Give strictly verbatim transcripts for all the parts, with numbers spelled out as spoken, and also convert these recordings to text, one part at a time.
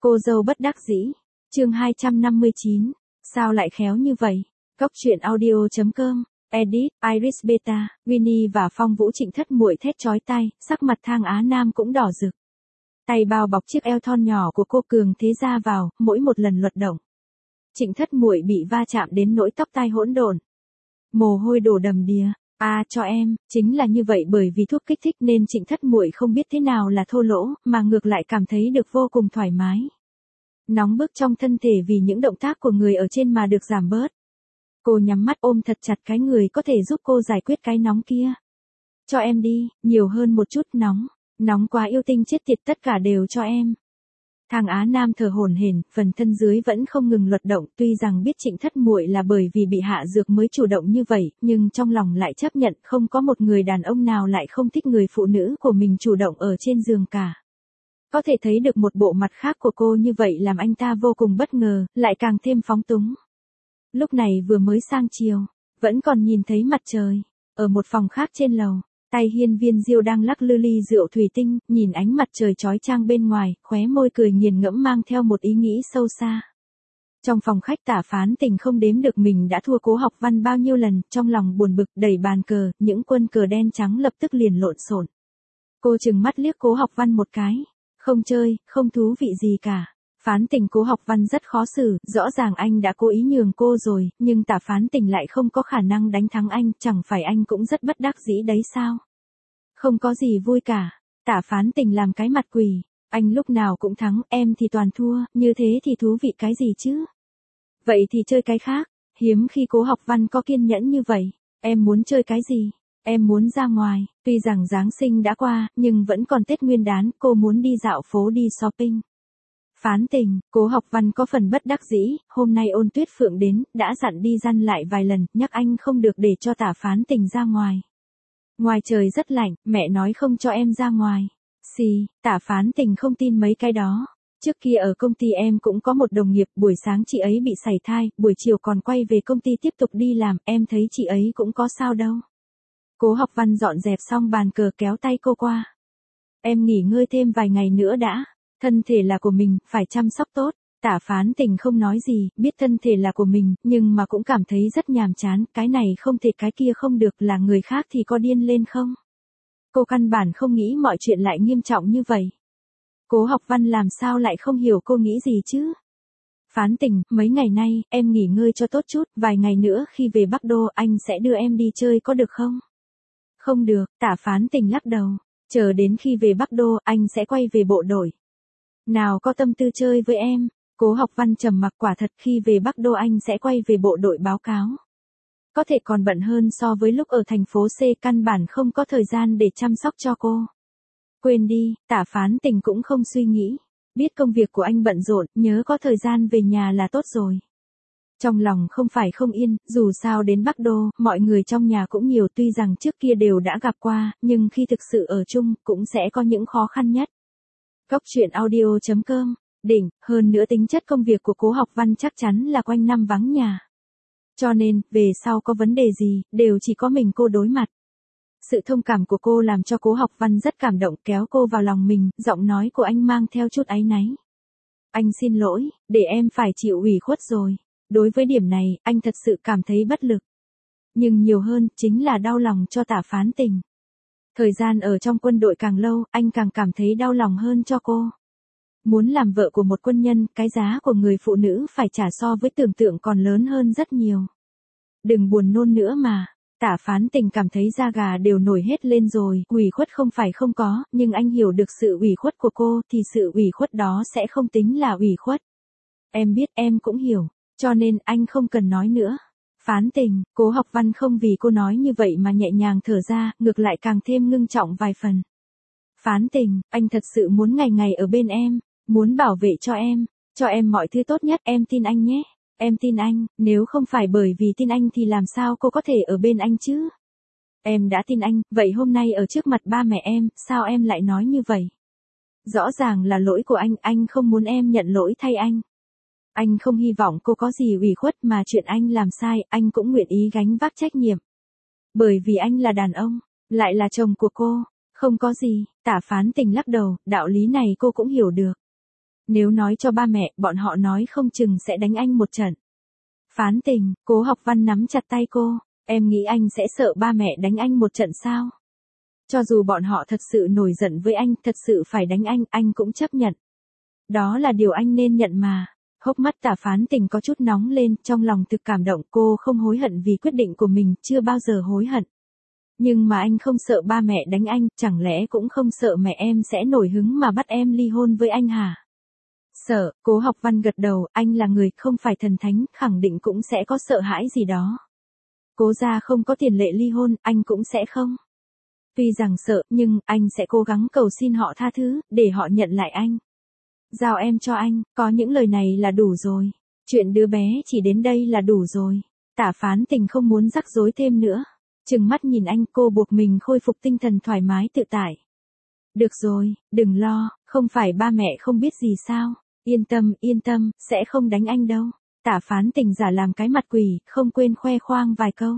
Cô dâu bất đắc dĩ. Chương hai trăm năm mươi chín. Sao lại khéo như vậy? Cốc truyện audio chấm com. Edit, Iris Beta, Winnie và Phong Vũ Trịnh Thất Muội thét chói tai, sắc mặt Thang Á Nam cũng đỏ rực. Tay bao bọc chiếc eo thon nhỏ của cô cường thế ra vào, mỗi một lần luật động. Trịnh Thất Muội bị va chạm đến nỗi tóc tai hỗn độn. Mồ hôi đổ đầm đìa. À cho em, chính là như vậy, bởi vì thuốc kích thích nên Trịnh Thất Muội không biết thế nào là thô lỗ, mà ngược lại cảm thấy được vô cùng thoải mái. Nóng bức trong thân thể vì những động tác của người ở trên mà được giảm bớt. Cô nhắm mắt ôm thật chặt cái người có thể giúp cô giải quyết cái nóng kia. Cho em đi, nhiều hơn một chút, nóng, nóng quá yêu tinh chết tiệt, tất cả đều cho em. Thang Á Nam thở hổn hển, phần thân dưới vẫn không ngừng luật động, tuy rằng biết Trịnh Thất Muội là bởi vì bị hạ dược mới chủ động như vậy, nhưng trong lòng lại chấp nhận không có một người đàn ông nào lại không thích người phụ nữ của mình chủ động ở trên giường cả. Có thể thấy được một bộ mặt khác của cô như vậy làm anh ta vô cùng bất ngờ, lại càng thêm phóng túng. Lúc này vừa mới sang chiều, vẫn còn nhìn thấy mặt trời. Ở một phòng khác trên lầu, tay Hiên Viên Diêu đang lắc lư ly rượu thủy tinh, nhìn ánh mặt trời chói chang bên ngoài, khóe môi cười nghiền ngẫm mang theo một ý nghĩ sâu xa. Trong phòng khách Tả Phán Tình không đếm được mình đã thua Cố Học Văn bao nhiêu lần, trong lòng buồn bực đẩy bàn cờ, những quân cờ đen trắng lập tức liền lộn xộn. Cô trừng mắt liếc Cố Học Văn một cái. Không chơi, không thú vị gì cả. Phán Tình Cố Học Văn rất khó xử, rõ ràng anh đã cố ý nhường cô rồi, nhưng Tả Phán Tình lại không có khả năng đánh thắng anh, chẳng phải anh cũng rất bất đắc dĩ đấy sao? Không có gì vui cả. Tả Phán Tình làm cái mặt quỳ, anh lúc nào cũng thắng, em thì toàn thua, như thế thì thú vị cái gì chứ? Vậy thì chơi cái khác, hiếm khi Cố Học Văn có kiên nhẫn như vậy. Em muốn chơi cái gì? Em muốn ra ngoài, tuy rằng Giáng sinh đã qua, nhưng vẫn còn Tết Nguyên đán, cô muốn đi dạo phố đi shopping. Phán Tình, Cố Học Văn có phần bất đắc dĩ, hôm nay Ôn Tuyết Phượng đến, đã dặn đi dặn lại vài lần, nhắc anh không được để cho Tả Phán Tình ra ngoài. Ngoài trời rất lạnh, mẹ nói không cho em ra ngoài. Xì, Tả Phán Tình không tin mấy cái đó. Trước kia ở công ty em cũng có một đồng nghiệp, buổi sáng chị ấy bị sảy thai, buổi chiều còn quay về công ty tiếp tục đi làm, em thấy chị ấy cũng có sao đâu. Cố Học Văn dọn dẹp xong bàn cờ kéo tay cô qua. Em nghỉ ngơi thêm vài ngày nữa đã. Thân thể là của mình, phải chăm sóc tốt. Tả Phán Tình không nói gì, biết thân thể là của mình, nhưng mà cũng cảm thấy rất nhàm chán, cái này không thể cái kia không được, là người khác thì có điên lên không? Cô căn bản không nghĩ mọi chuyện lại nghiêm trọng như vậy. Cố Học Văn làm sao lại không hiểu cô nghĩ gì chứ? Phán Tình, mấy ngày nay, em nghỉ ngơi cho tốt chút, vài ngày nữa khi về Bắc Đô anh sẽ đưa em đi chơi có được không? Không được, Tả Phán Tình lắc đầu, chờ đến khi về Bắc Đô anh sẽ quay về bộ đội. Nào có tâm tư chơi với em. Cố Học Văn trầm mặc, quả thật khi về Bắc Đô anh sẽ quay về bộ đội báo cáo. Có thể còn bận hơn so với lúc ở thành phố C, căn bản không có thời gian để chăm sóc cho cô. Quên đi, Tả Phán Tình cũng không suy nghĩ. Biết công việc của anh bận rộn, nhớ có thời gian về nhà là tốt rồi. Trong lòng không phải không yên, dù sao đến Bắc Đô, mọi người trong nhà cũng nhiều, tuy rằng trước kia đều đã gặp qua, nhưng khi thực sự ở chung, cũng sẽ có những khó khăn nhất. Cốc truyện audio chấm com. Đỉnh, hơn nữa tính chất công việc của Cố Học Văn chắc chắn là quanh năm vắng nhà. Cho nên, về sau có vấn đề gì, đều chỉ có mình cô đối mặt. Sự thông cảm của cô làm cho Cố Học Văn rất cảm động, kéo cô vào lòng mình, giọng nói của anh mang theo chút áy náy. Anh xin lỗi, để em phải chịu ủy khuất rồi. Đối với điểm này, anh thật sự cảm thấy bất lực. Nhưng nhiều hơn, chính là đau lòng cho Tả Phán Tình. Thời gian ở trong quân đội càng lâu, anh càng cảm thấy đau lòng hơn cho cô. Muốn làm vợ của một quân nhân, cái giá của người phụ nữ phải trả so với tưởng tượng còn lớn hơn rất nhiều. Đừng buồn nôn nữa mà. Tả Phán Tình cảm thấy da gà đều nổi hết lên rồi, ủy khuất không phải không có, nhưng anh hiểu được sự ủy khuất của cô, thì sự ủy khuất đó sẽ không tính là ủy khuất. Em biết, em cũng hiểu, cho nên anh không cần nói nữa. Phán Tình, Cố Học Văn không vì cô nói như vậy mà nhẹ nhàng thở ra, ngược lại càng thêm ngưng trọng vài phần. Phán Tình, anh thật sự muốn ngày ngày ở bên em, muốn bảo vệ cho em, cho em mọi thứ tốt nhất, em tin anh nhé. Em tin anh, nếu không phải bởi vì tin anh thì làm sao cô có thể ở bên anh chứ? Em đã tin anh, vậy hôm nay ở trước mặt ba mẹ em, sao em lại nói như vậy? Rõ ràng là lỗi của anh, anh không muốn em nhận lỗi thay anh. Anh không hy vọng cô có gì ủy khuất, mà chuyện anh làm sai, anh cũng nguyện ý gánh vác trách nhiệm. Bởi vì anh là đàn ông, lại là chồng của cô, không có gì. Tả Phán Tình lắc đầu, đạo lý này cô cũng hiểu được. Nếu nói cho ba mẹ, bọn họ nói không chừng sẽ đánh anh một trận. Phán Tình, Cố Học Văn nắm chặt tay cô, em nghĩ anh sẽ sợ ba mẹ đánh anh một trận sao? Cho dù bọn họ thật sự nổi giận với anh, thật sự phải đánh anh, anh cũng chấp nhận. Đó là điều anh nên nhận mà. Hốc mắt Tả Phán Tình có chút nóng lên, trong lòng thực cảm động, cô không hối hận vì quyết định của mình, chưa bao giờ hối hận. Nhưng mà anh không sợ ba mẹ đánh anh, chẳng lẽ cũng không sợ mẹ em sẽ nổi hứng mà bắt em ly hôn với anh hả? Sợ, Cố Học Văn gật đầu, anh là người không phải thần thánh, khẳng định cũng sẽ có sợ hãi gì đó. Cố gia không có tiền lệ ly hôn, anh cũng sẽ không. Tuy rằng sợ, nhưng anh sẽ cố gắng cầu xin họ tha thứ, để họ nhận lại anh. Giao em cho anh, có những lời này là đủ rồi. Chuyện đứa bé chỉ đến đây là đủ rồi. Tả Phán Tình không muốn rắc rối thêm nữa. Trừng mắt nhìn anh, cô buộc mình khôi phục tinh thần thoải mái tự tại. Được rồi, đừng lo, không phải ba mẹ không biết gì sao. Yên tâm, yên tâm, sẽ không đánh anh đâu. Tả Phán Tình giả làm cái mặt quỷ, không quên khoe khoang vài câu.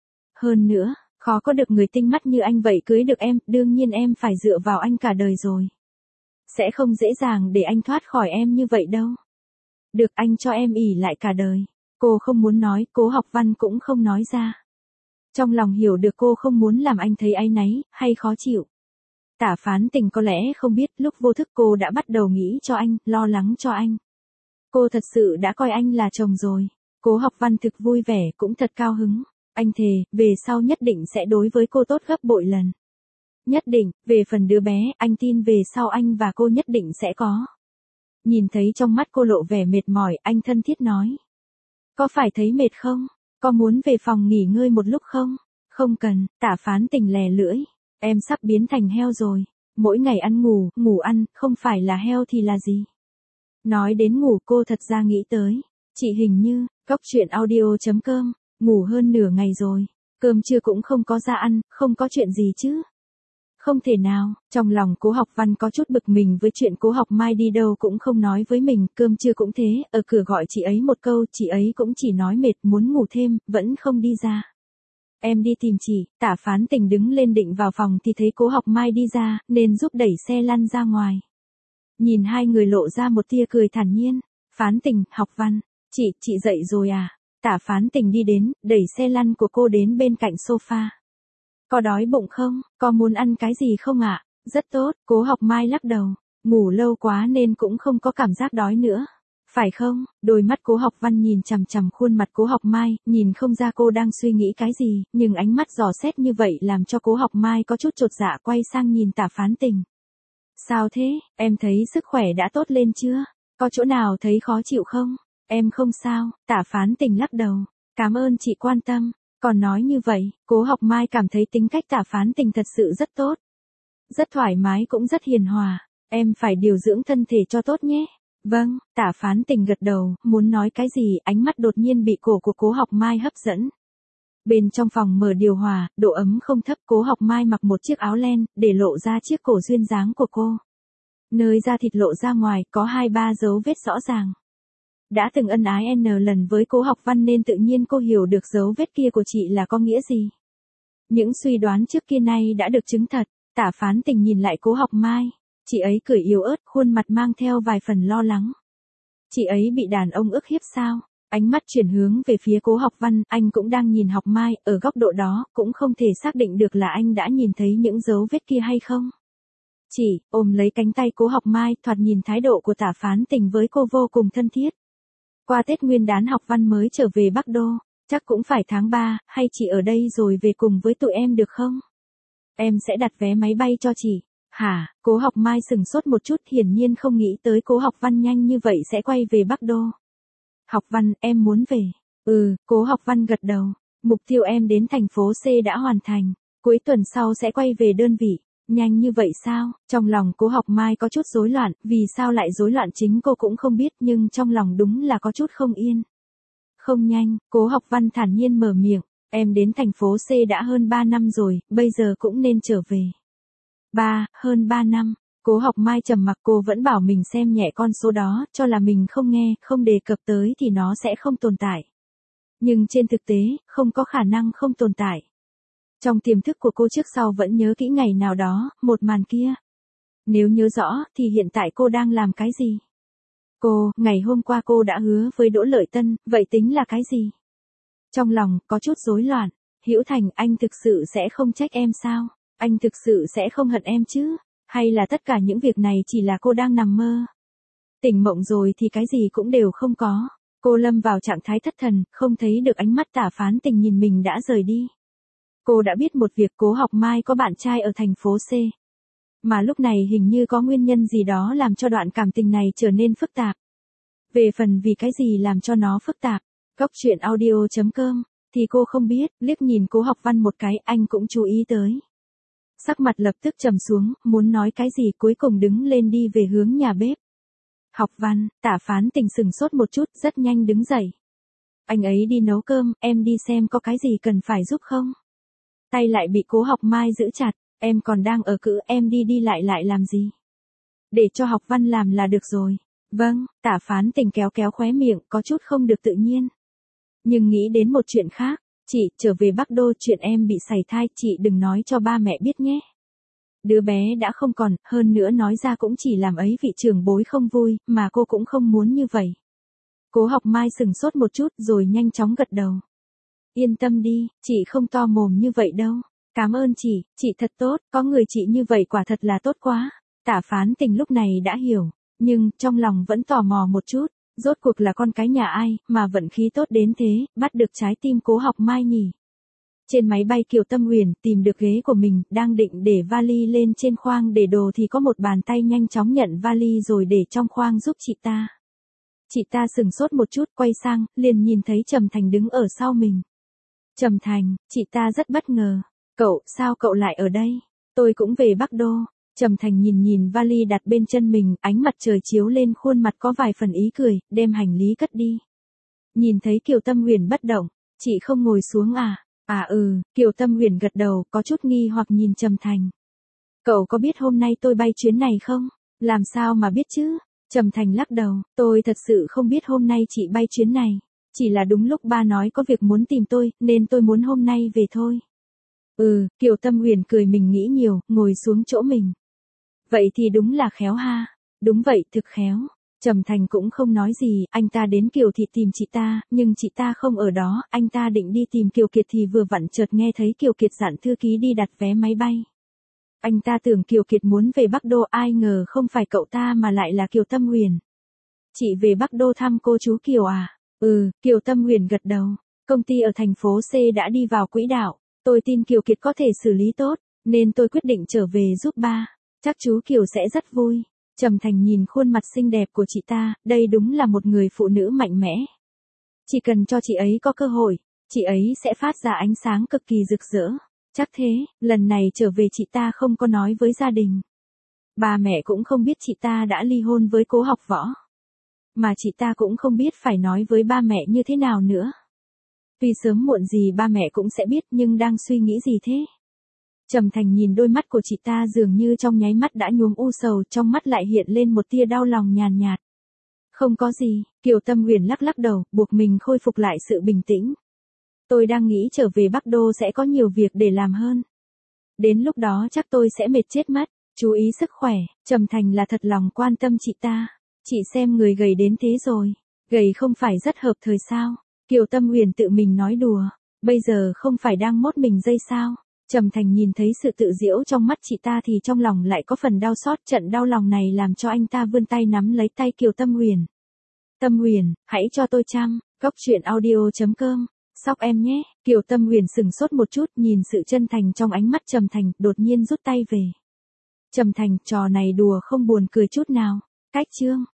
Hơn nữa, khó có được người tinh mắt như anh vậy cưới được em, đương nhiên em phải dựa vào anh cả đời rồi. Sẽ không dễ dàng để anh thoát khỏi em như vậy đâu. Được, anh cho em ỷ lại cả đời. Cô không muốn nói, Cố Học Văn cũng không nói ra. Trong lòng hiểu được cô không muốn làm anh thấy áy náy, hay khó chịu. Tả Phán Tình có lẽ không biết, lúc vô thức cô đã bắt đầu nghĩ cho anh, lo lắng cho anh. Cô thật sự đã coi anh là chồng rồi. Cố Học Văn thực vui vẻ, cũng thật cao hứng. Anh thề, về sau nhất định sẽ đối với cô tốt gấp bội lần. Nhất định, về phần đứa bé, anh tin về sau anh và cô nhất định sẽ có. Nhìn thấy trong mắt cô lộ vẻ mệt mỏi, anh thân thiết nói. Có phải thấy mệt không? Có muốn về phòng nghỉ ngơi một lúc không? Không cần, Tả Phán Tình lè lưỡi. Em sắp biến thành heo rồi. Mỗi ngày ăn ngủ, ngủ ăn, không phải là heo thì là gì? Nói đến ngủ cô thật ra nghĩ tới. Chị hình như, Cóc Truyện Audio chấm com, ngủ hơn nửa ngày rồi. Cơm trưa cũng không có ra ăn, không có chuyện gì chứ? Không thể nào, trong lòng Cố Học Văn có chút bực mình với chuyện Cố Học Mai đi đâu cũng không nói với mình, cơm trưa cũng thế, ở cửa gọi chị ấy một câu, chị ấy cũng chỉ nói mệt muốn ngủ thêm, vẫn không đi ra. Em đi tìm chị. Tả Phán Tình đứng lên định vào phòng thì thấy Cố Học Mai đi ra, nên giúp đẩy xe lăn ra ngoài. Nhìn hai người lộ ra một tia cười thản nhiên. Phán Tình, Học Văn, chị, chị dậy rồi à? Tả Phán Tình đi đến, đẩy xe lăn của cô đến bên cạnh sofa. Có đói bụng không? Có muốn ăn cái gì không ạ? À? Rất tốt, Cố Học Mai lắc đầu. Ngủ lâu quá nên cũng không có cảm giác đói nữa. Phải không? Đôi mắt Cố Học Văn nhìn chằm chằm khuôn mặt Cố Học Mai, nhìn không ra cô đang suy nghĩ cái gì, nhưng ánh mắt dò xét như vậy làm cho Cố Học Mai có chút chột dạ quay sang nhìn Tả Phán Tình. Sao thế? Em thấy sức khỏe đã tốt lên chưa? Có chỗ nào thấy khó chịu không? Em không sao, Tả Phán Tình lắc đầu. Cảm ơn chị quan tâm. Còn nói như vậy, Cố Học Mai cảm thấy tính cách Tả Phán Tình thật sự rất tốt. Rất thoải mái cũng rất hiền hòa. Em phải điều dưỡng thân thể cho tốt nhé. Vâng, Tả Phán Tình gật đầu, muốn nói cái gì, ánh mắt đột nhiên bị cổ của Cố Học Mai hấp dẫn. Bên trong phòng mở điều hòa, độ ấm không thấp, Cố Học Mai mặc một chiếc áo len, để lộ ra chiếc cổ duyên dáng của cô. Nơi da thịt lộ ra ngoài, có hai ba dấu vết rõ ràng. Đã từng ân ái n lần với Cố Học Văn nên tự nhiên cô hiểu được dấu vết kia của chị là có nghĩa gì. Những suy đoán trước kia nay đã được chứng thật. Tả Phán Tình nhìn lại Cố Học Mai. Chị ấy cười yếu ớt, khuôn mặt mang theo vài phần lo lắng. Chị ấy bị đàn ông ức hiếp sao? Ánh mắt chuyển hướng về phía Cố Học Văn, anh cũng đang nhìn Học Mai, ở góc độ đó, cũng không thể xác định được là anh đã nhìn thấy những dấu vết kia hay không. Chị, ôm lấy cánh tay Cố Học Mai, thoạt nhìn thái độ của Tả Phán Tình với cô vô cùng thân thiết. Qua Tết Nguyên đán Học Văn mới trở về Bắc Đô, chắc cũng phải tháng ba, hay chị ở đây rồi về cùng với tụi em được không? Em sẽ đặt vé máy bay cho chị. Hả? Cố Học Mai sừng sốt một chút, hiển nhiên không nghĩ tới Cố Học Văn nhanh như vậy sẽ quay về Bắc Đô. Học Văn, em muốn về. Ừ, Cố Học Văn gật đầu. Mục tiêu em đến thành phố C đã hoàn thành. Cuối tuần sau sẽ quay về đơn vị. Nhanh như vậy sao? Trong lòng Cố Học Mai có chút rối loạn, vì sao lại rối loạn chính cô cũng không biết, nhưng trong lòng đúng là có chút không yên. Không nhanh, Cố Học Văn thản nhiên mở miệng. Em đến thành phố C đã hơn ba năm rồi, bây giờ cũng nên trở về. Ba, hơn ba năm. Cố Học Mai trầm mặc, cô vẫn bảo mình xem nhẹ con số đó, cho là mình không nghe, không đề cập tới thì nó sẽ không tồn tại. Nhưng trên thực tế, không có khả năng không tồn tại. Trong tiềm thức của cô trước sau vẫn nhớ kỹ ngày nào đó, một màn kia. Nếu nhớ rõ, thì hiện tại cô đang làm cái gì? Cô, ngày hôm qua cô đã hứa với Đỗ Lợi Tân, vậy tính là cái gì? Trong lòng, có chút rối loạn. Hữu Thành, anh thực sự sẽ không trách em sao? Anh thực sự sẽ không hận em chứ? Hay là tất cả những việc này chỉ là cô đang nằm mơ? Tỉnh mộng rồi thì cái gì cũng đều không có. Cô lâm vào trạng thái thất thần, không thấy được ánh mắt Tả Phán Tình nhìn mình đã rời đi. Cô đã biết một việc, Cố Học Mai có bạn trai ở thành phố C. Mà lúc này hình như có nguyên nhân gì đó làm cho đoạn cảm tình này trở nên phức tạp. Về phần vì cái gì làm cho nó phức tạp, Cốc truyện audio chấm com, thì cô không biết, liếc nhìn Cố Học Văn một cái, anh cũng chú ý tới. Sắc mặt lập tức trầm xuống, muốn nói cái gì cuối cùng đứng lên đi về hướng nhà bếp. Học Văn, Tả Phán Tình sừng sốt một chút, rất nhanh đứng dậy. Anh ấy đi nấu cơm, em đi xem có cái gì cần phải giúp không? Tay lại bị Cố Học Mai giữ chặt, em còn đang ở cữ, em đi đi lại lại làm gì? Để cho Học Văn làm là được rồi. Vâng, Tả Phán Tình kéo kéo khóe miệng, có chút không được tự nhiên. Nhưng nghĩ đến một chuyện khác, chị, trở về Bắc Đô, chuyện em bị sảy thai, chị đừng nói cho ba mẹ biết nhé. Đứa bé đã không còn, hơn nữa nói ra cũng chỉ làm ấy vị trưởng bối không vui, mà cô cũng không muốn như vậy. Cố Học Mai sừng sốt một chút rồi nhanh chóng gật đầu. Yên tâm đi, chị không to mồm như vậy đâu. Cảm ơn chị, chị thật tốt, có người chị như vậy quả thật là tốt quá. Tả Phán Tình lúc này đã hiểu, nhưng trong lòng vẫn tò mò một chút, rốt cuộc là con cái nhà ai mà vận khí tốt đến thế, bắt được trái tim Cố Học Mai nhỉ. Trên máy bay Kiều Tâm Huyền tìm được ghế của mình, đang định để vali lên trên khoang để đồ thì có một bàn tay nhanh chóng nhận vali rồi để trong khoang giúp chị ta. Chị ta sừng sốt một chút, quay sang, liền nhìn thấy Trầm Thành đứng ở sau mình. Trầm Thành, chị ta rất bất ngờ. Cậu, sao cậu lại ở đây? Tôi cũng về Bắc Đô. Trầm Thành nhìn nhìn vali đặt bên chân mình, ánh mặt trời chiếu lên khuôn mặt có vài phần ý cười, đem hành lý cất đi. Nhìn thấy Kiều Tâm Huyền bất động, chị không ngồi xuống à? À ừ, Kiều Tâm Huyền gật đầu, có chút nghi hoặc nhìn Trầm Thành. Cậu có biết hôm nay tôi bay chuyến này không? Làm sao mà biết chứ? Trầm Thành lắc đầu, tôi thật sự không biết hôm nay chị bay chuyến này. Chỉ là đúng lúc ba nói có việc muốn tìm tôi, nên tôi muốn hôm nay về thôi. Ừ, Kiều Tâm Huyền cười mình nghĩ nhiều, ngồi xuống chỗ mình. Vậy thì đúng là khéo ha. Đúng vậy, thực khéo. Trầm Thành cũng không nói gì, anh ta đến Kiều Thị tìm chị ta, nhưng chị ta không ở đó, anh ta định đi tìm Kiều Kiệt thì vừa vặn chợt nghe thấy Kiều Kiệt dặn thư ký đi đặt vé máy bay. Anh ta tưởng Kiều Kiệt muốn về Bắc Đô, ai ngờ không phải cậu ta mà lại là Kiều Tâm Huyền. Chị về Bắc Đô thăm cô chú Kiều à? Ừ, Kiều Tâm Huyền gật đầu. Công ty ở thành phố C đã đi vào quỹ đạo, tôi tin Kiều Kiệt có thể xử lý tốt, nên tôi quyết định trở về giúp ba. Chắc chú Kiều sẽ rất vui. Trầm Thành nhìn khuôn mặt xinh đẹp của chị ta, đây đúng là một người phụ nữ mạnh mẽ. Chỉ cần cho chị ấy có cơ hội, chị ấy sẽ phát ra ánh sáng cực kỳ rực rỡ. Chắc thế, lần này trở về chị ta không có nói với gia đình. Ba mẹ cũng không biết chị ta đã ly hôn với Cố Học Võ. Mà chị ta cũng không biết phải nói với ba mẹ như thế nào nữa. Vì sớm muộn gì ba mẹ cũng sẽ biết, nhưng đang suy nghĩ gì thế? Trầm Thành nhìn đôi mắt của chị ta dường như trong nháy mắt đã nhuốm u sầu, trong mắt lại hiện lên một tia đau lòng nhàn nhạt. Không có gì, Kiều Tâm Huyền lắc lắc đầu, buộc mình khôi phục lại sự bình tĩnh. Tôi đang nghĩ trở về Bắc Đô sẽ có nhiều việc để làm hơn. Đến lúc đó chắc tôi sẽ mệt chết mất, chú ý sức khỏe. Trầm Thành là thật lòng quan tâm chị ta. Chị xem người gầy đến thế rồi, gầy không phải rất hợp thời sao? Kiều Tâm Huyền tự mình nói đùa, bây giờ không phải đang mốt mình dây sao? Trầm Thành nhìn thấy sự tự giễu trong mắt chị ta thì trong lòng lại có phần đau xót, trận đau lòng này làm cho anh ta vươn tay nắm lấy tay Kiều Tâm Huyền. Tâm Huyền, hãy cho tôi chăm, Cốc truyện audio chấm com, sóc em nhé. Kiều Tâm Huyền sừng sốt một chút, nhìn sự chân thành trong ánh mắt Trầm Thành, đột nhiên rút tay về. Trầm Thành, trò này đùa không buồn cười chút nào. Cách chương